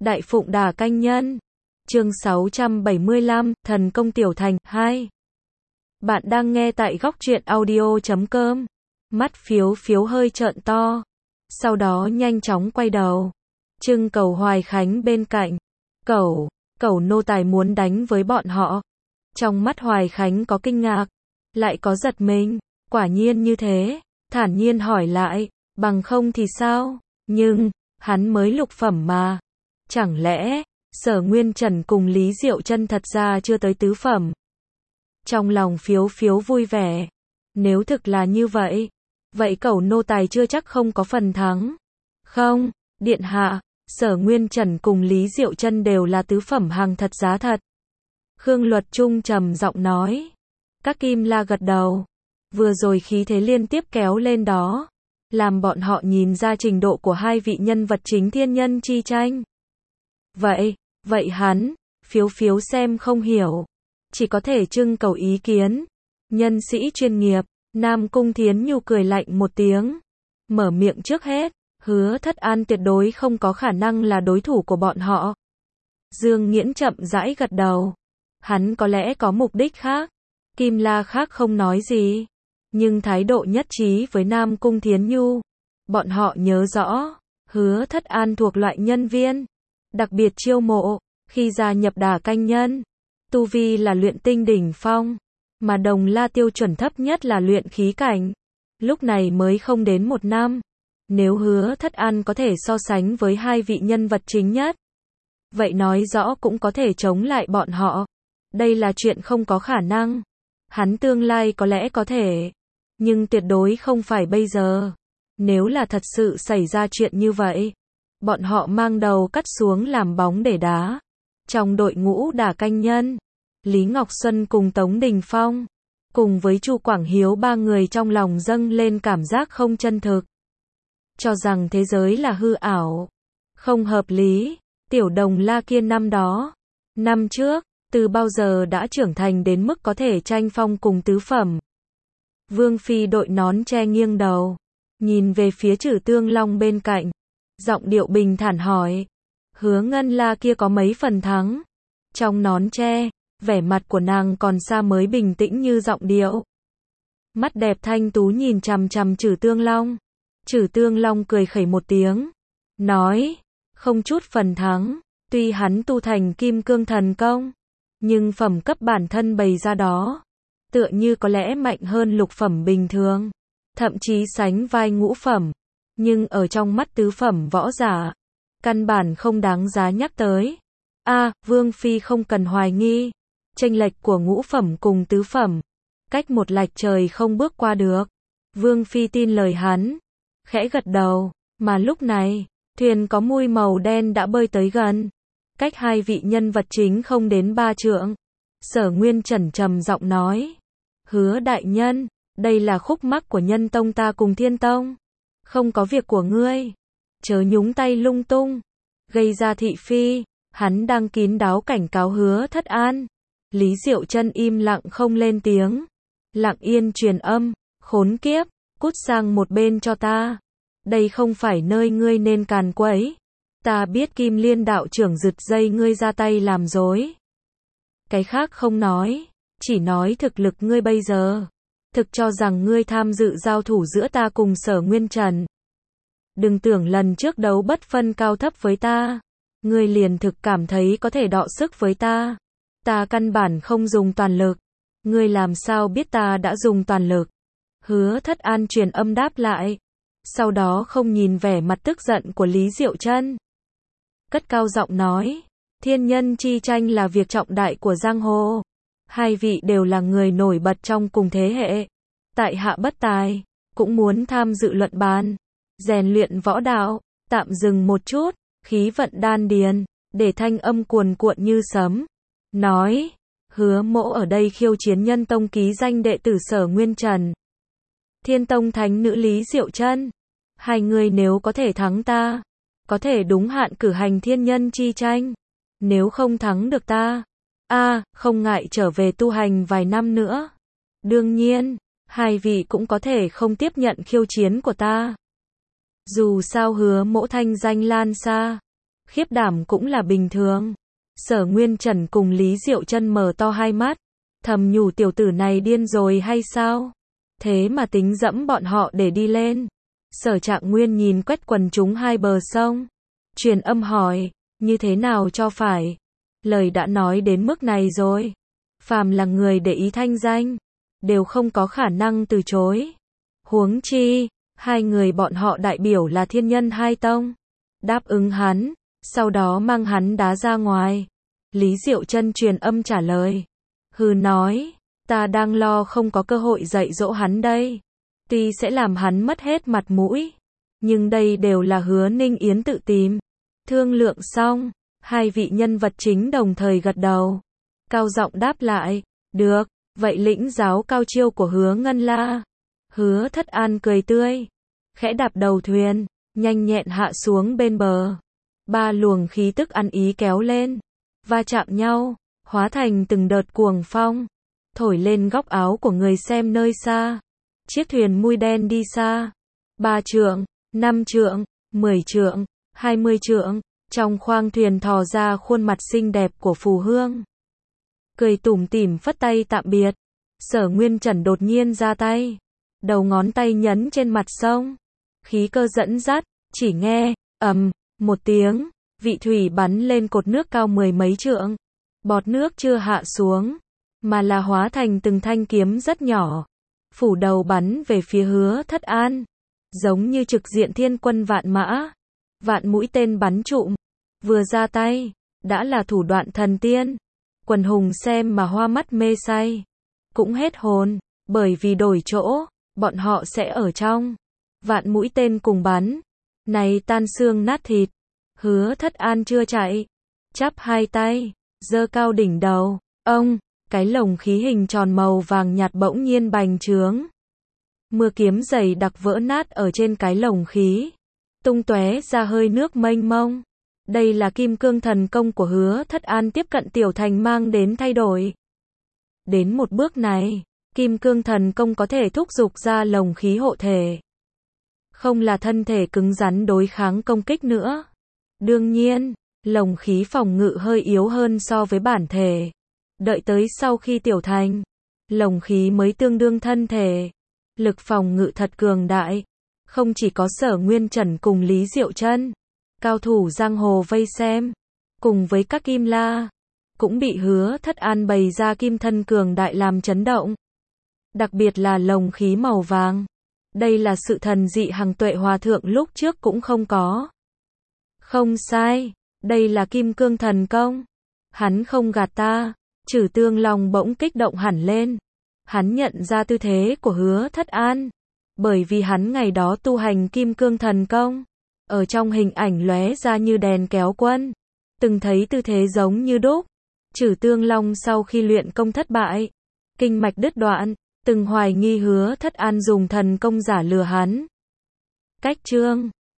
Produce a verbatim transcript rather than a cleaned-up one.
Đại Phụng Đà Canh Nhân. Chương sáu trăm bảy mươi lăm, Thần Công Tiểu Thành, hai. Bạn đang nghe tại góc truyện audio chấm com. Mắt Phiếu Phiếu hơi trợn to. Sau đó nhanh chóng quay đầu. Trưng Cầu Hoài Khánh bên cạnh. Cẩu, cẩu nô tài muốn đánh với bọn họ. Trong mắt Hoài Khánh có kinh ngạc, lại có giật mình. Quả nhiên như thế. Thản nhiên hỏi lại, bằng không thì sao? Nhưng, hắn mới lục phẩm mà. Chẳng lẽ, Sở Nguyên Trần cùng Lý Diệu Chân thật ra chưa tới tứ phẩm? Trong lòng Phiếu Phiếu vui vẻ. Nếu thực là như vậy, vậy cẩu nô tài chưa chắc không có phần thắng. Không, điện hạ, Sở Nguyên Trần cùng Lý Diệu Chân đều là tứ phẩm hàng thật giá thật. Khương Luật Trung trầm giọng nói. Các Kim La gật đầu. Vừa rồi khí thế liên tiếp kéo lên đó, làm bọn họ nhìn ra trình độ của hai vị nhân vật chính thiên nhân chi tranh. Vậy, vậy hắn, Phiếu Phiếu xem không hiểu, chỉ có thể trưng cầu ý kiến. Nhân sĩ chuyên nghiệp, Nam Cung Thiến Nhu cười lạnh một tiếng, mở miệng trước hết, hứa Thất An tuyệt đối không có khả năng là đối thủ của bọn họ. Dương Nghiễn chậm rãi gật đầu, hắn có lẽ có mục đích khác. Kim La khác không nói gì, nhưng thái độ nhất trí với Nam Cung Thiến Nhu. Bọn họ nhớ rõ, hứa Thất An thuộc loại nhân viên đặc biệt chiêu mộ, khi gia nhập Đà Canh Nhân, tu vi là luyện tinh đỉnh phong, mà Đồng La tiêu chuẩn thấp nhất là luyện khí cảnh. Lúc này mới không đến một năm. Nếu hứa Thất An có thể so sánh với hai vị nhân vật chính nhất, vậy nói rõ cũng có thể chống lại bọn họ. Đây là chuyện không có khả năng. Hắn tương lai có lẽ có thể, nhưng tuyệt đối không phải bây giờ. Nếu là thật sự xảy ra chuyện như vậy, bọn họ mang đầu cắt xuống làm bóng để đá. Trong đội ngũ Đà Canh Nhân, Lý Ngọc Xuân cùng Tống Đình Phong, cùng với Chu Quảng Hiếu ba người trong lòng dâng lên cảm giác không chân thực. Cho rằng thế giới là hư ảo, không hợp lý. Tiểu Đồng La kia năm đó, năm trước, từ bao giờ đã trưởng thành đến mức có thể tranh phong cùng tứ phẩm. Vương Phi đội nón che nghiêng đầu, nhìn về phía Trử Tương Long bên cạnh, giọng điệu bình thản hỏi, hứa Ngân La kia có mấy phần thắng? Trong nón che, vẻ mặt của nàng còn xa mới bình tĩnh như giọng điệu. Mắt đẹp thanh tú nhìn chằm chằm Trử Tương Long. Trử Tương Long cười khẩy một tiếng, nói, không chút phần thắng, tuy hắn tu thành Kim Cương Thần Công, nhưng phẩm cấp bản thân bày ra đó, tựa như có lẽ mạnh hơn lục phẩm bình thường, thậm chí sánh vai ngũ phẩm, nhưng ở trong mắt tứ phẩm võ giả, căn bản không đáng giá nhắc tới. A, à, Vương Phi không cần hoài nghi, chênh lệch của ngũ phẩm cùng tứ phẩm, cách một lạch trời không bước qua được. Vương Phi tin lời hắn, khẽ gật đầu, mà lúc này, thuyền có mui màu đen đã bơi tới gần, cách hai vị nhân vật chính không đến ba trượng. Sở Nguyên Trần trầm giọng nói, hứa đại nhân, đây là khúc mắc của Nhân Tông ta cùng Thiên Tông, không có việc của ngươi, chớ nhúng tay lung tung, gây ra thị phi. Hắn đang kín đáo cảnh cáo hứa Thất An. Lý Diệu Chân im lặng không lên tiếng, lặng yên truyền âm, khốn kiếp, cút sang một bên cho ta, đây không phải nơi ngươi nên càn quấy. Ta biết Kim Liên đạo trưởng giật dây ngươi ra tay làm dối, cái khác không nói, chỉ nói thực lực ngươi bây giờ. Thực cho rằng ngươi tham dự giao thủ giữa ta cùng Sở Nguyên Trần, đừng tưởng lần trước đấu bất phân cao thấp với ta, ngươi liền thực cảm thấy có thể đọ sức với ta. Ta căn bản không dùng toàn lực, ngươi làm sao biết ta đã dùng toàn lực? Hứa Thất An truyền âm đáp lại, sau đó không nhìn vẻ mặt tức giận của Lý Diệu Chân, cất cao giọng nói, thiên nhân chi tranh là việc trọng đại của giang hồ, hai vị đều là người nổi bật trong cùng thế hệ, tại hạ bất tài, cũng muốn tham dự luận bàn, rèn luyện võ đạo. Tạm dừng một chút, khí vận đan điền, để thanh âm cuồn cuộn như sấm, nói, hứa mỗ ở đây khiêu chiến Nhân Tông ký danh đệ tử Sở Nguyên Trần, Thiên Tông thánh nữ Lý Diệu Chân, hai người nếu có thể thắng ta, có thể đúng hạn cử hành thiên nhân chi tranh, nếu không thắng được ta, a, à, không ngại trở về tu hành vài năm nữa. Đương nhiên, hai vị cũng có thể không tiếp nhận khiêu chiến của ta. Dù sao hứa mỗ thanh danh lan xa, khiếp đảm cũng là bình thường. Sở Nguyên Trần cùng Lý Diệu Trân mở to hai mắt, thầm nhủ tiểu tử này điên rồi hay sao? Thế mà tính dẫm bọn họ để đi lên. Sở Trạng Nguyên nhìn quét quần chúng hai bờ sông, truyền âm hỏi, như thế nào cho phải? Lời đã nói đến mức này rồi, phàm là người để ý thanh danh, đều không có khả năng từ chối. Huống chi, hai người bọn họ đại biểu là thiên nhân hai tông. Đáp ứng hắn, sau đó mang hắn đá ra ngoài. Lý Diệu Trân truyền âm trả lời. Hừ nói, ta đang lo không có cơ hội dạy dỗ hắn đây. Tuy sẽ làm hắn mất hết mặt mũi, nhưng đây đều là Hứa Ninh Yến tự tìm. Thương lượng xong, hai vị nhân vật chính đồng thời gật đầu. Cao giọng đáp lại, được, vậy lĩnh giáo cao chiêu của Hứa Ngân La. Hứa Thất An cười tươi, khẽ đạp đầu thuyền, nhanh nhẹn hạ xuống bên bờ. Ba luồng khí tức ăn ý kéo lên, va chạm nhau, hóa thành từng đợt cuồng phong, thổi lên góc áo của người xem nơi xa. Chiếc thuyền mui đen đi xa, ba trượng, năm trượng, mười trượng, hai mươi trượng, trong khoang thuyền thò ra khuôn mặt xinh đẹp của Phù Hương. Cười tủm tỉm phất tay tạm biệt. Sở Nguyên Trần đột nhiên ra tay, đầu ngón tay nhấn trên mặt sông, khí cơ dẫn dắt, chỉ nghe, ầm, một tiếng, vị thủy bắn lên cột nước cao mười mấy trượng. Bọt nước chưa hạ xuống, mà là hóa thành từng thanh kiếm rất nhỏ, phủ đầu bắn về phía Hứa Thất An, giống như trực diện thiên quân vạn mã, vạn mũi tên bắn trụm. Vừa ra tay, đã là thủ đoạn thần tiên. Quần hùng xem mà hoa mắt mê say, cũng hết hồn, bởi vì đổi chỗ, bọn họ sẽ ở trong vạn mũi tên cùng bắn, này tan xương nát thịt. Hứa Thất An chưa chạy, chắp hai tay, giơ cao đỉnh đầu, ông, cái lồng khí hình tròn màu vàng nhạt bỗng nhiên bành trướng. Mưa kiếm dày đặc vỡ nát ở trên cái lồng khí, tung tóe ra hơi nước mênh mông. Đây là kim cương thần công của Hứa Thất An tiếp cận tiểu thành mang đến thay đổi. Đến một bước này, kim cương thần công có thể thúc giục ra lồng khí hộ thể, không là thân thể cứng rắn đối kháng công kích nữa. Đương nhiên, lồng khí phòng ngự hơi yếu hơn so với bản thể. Đợi tới sau khi tiểu thành, lồng khí mới tương đương thân thể. Lực phòng ngự thật cường đại. Không chỉ có Sở Nguyên Trần cùng Lý Diệu Trân, cao thủ giang hồ vây xem, cùng với các kim la, cũng bị Hứa Thất An bày ra kim thân cường đại làm chấn động. Đặc biệt là lồng khí màu vàng. Đây là sự thần dị Hằng Tuệ Hòa Thượng lúc trước cũng không có. Không sai, đây là kim cương thần công. Hắn không gạt ta. Trừ Tương lòng bỗng kích động hẳn lên. Hắn nhận ra tư thế của Hứa Thất An, bởi vì hắn ngày đó tu hành kim cương thần công, ở trong hình ảnh lóe ra như đèn kéo quân, từng thấy tư thế giống như đúc. Trừ Tương Long sau khi luyện công thất bại, kinh mạch đứt đoạn, từng hoài nghi Hứa Thất An dùng thần công giả lừa hắn. Cách chương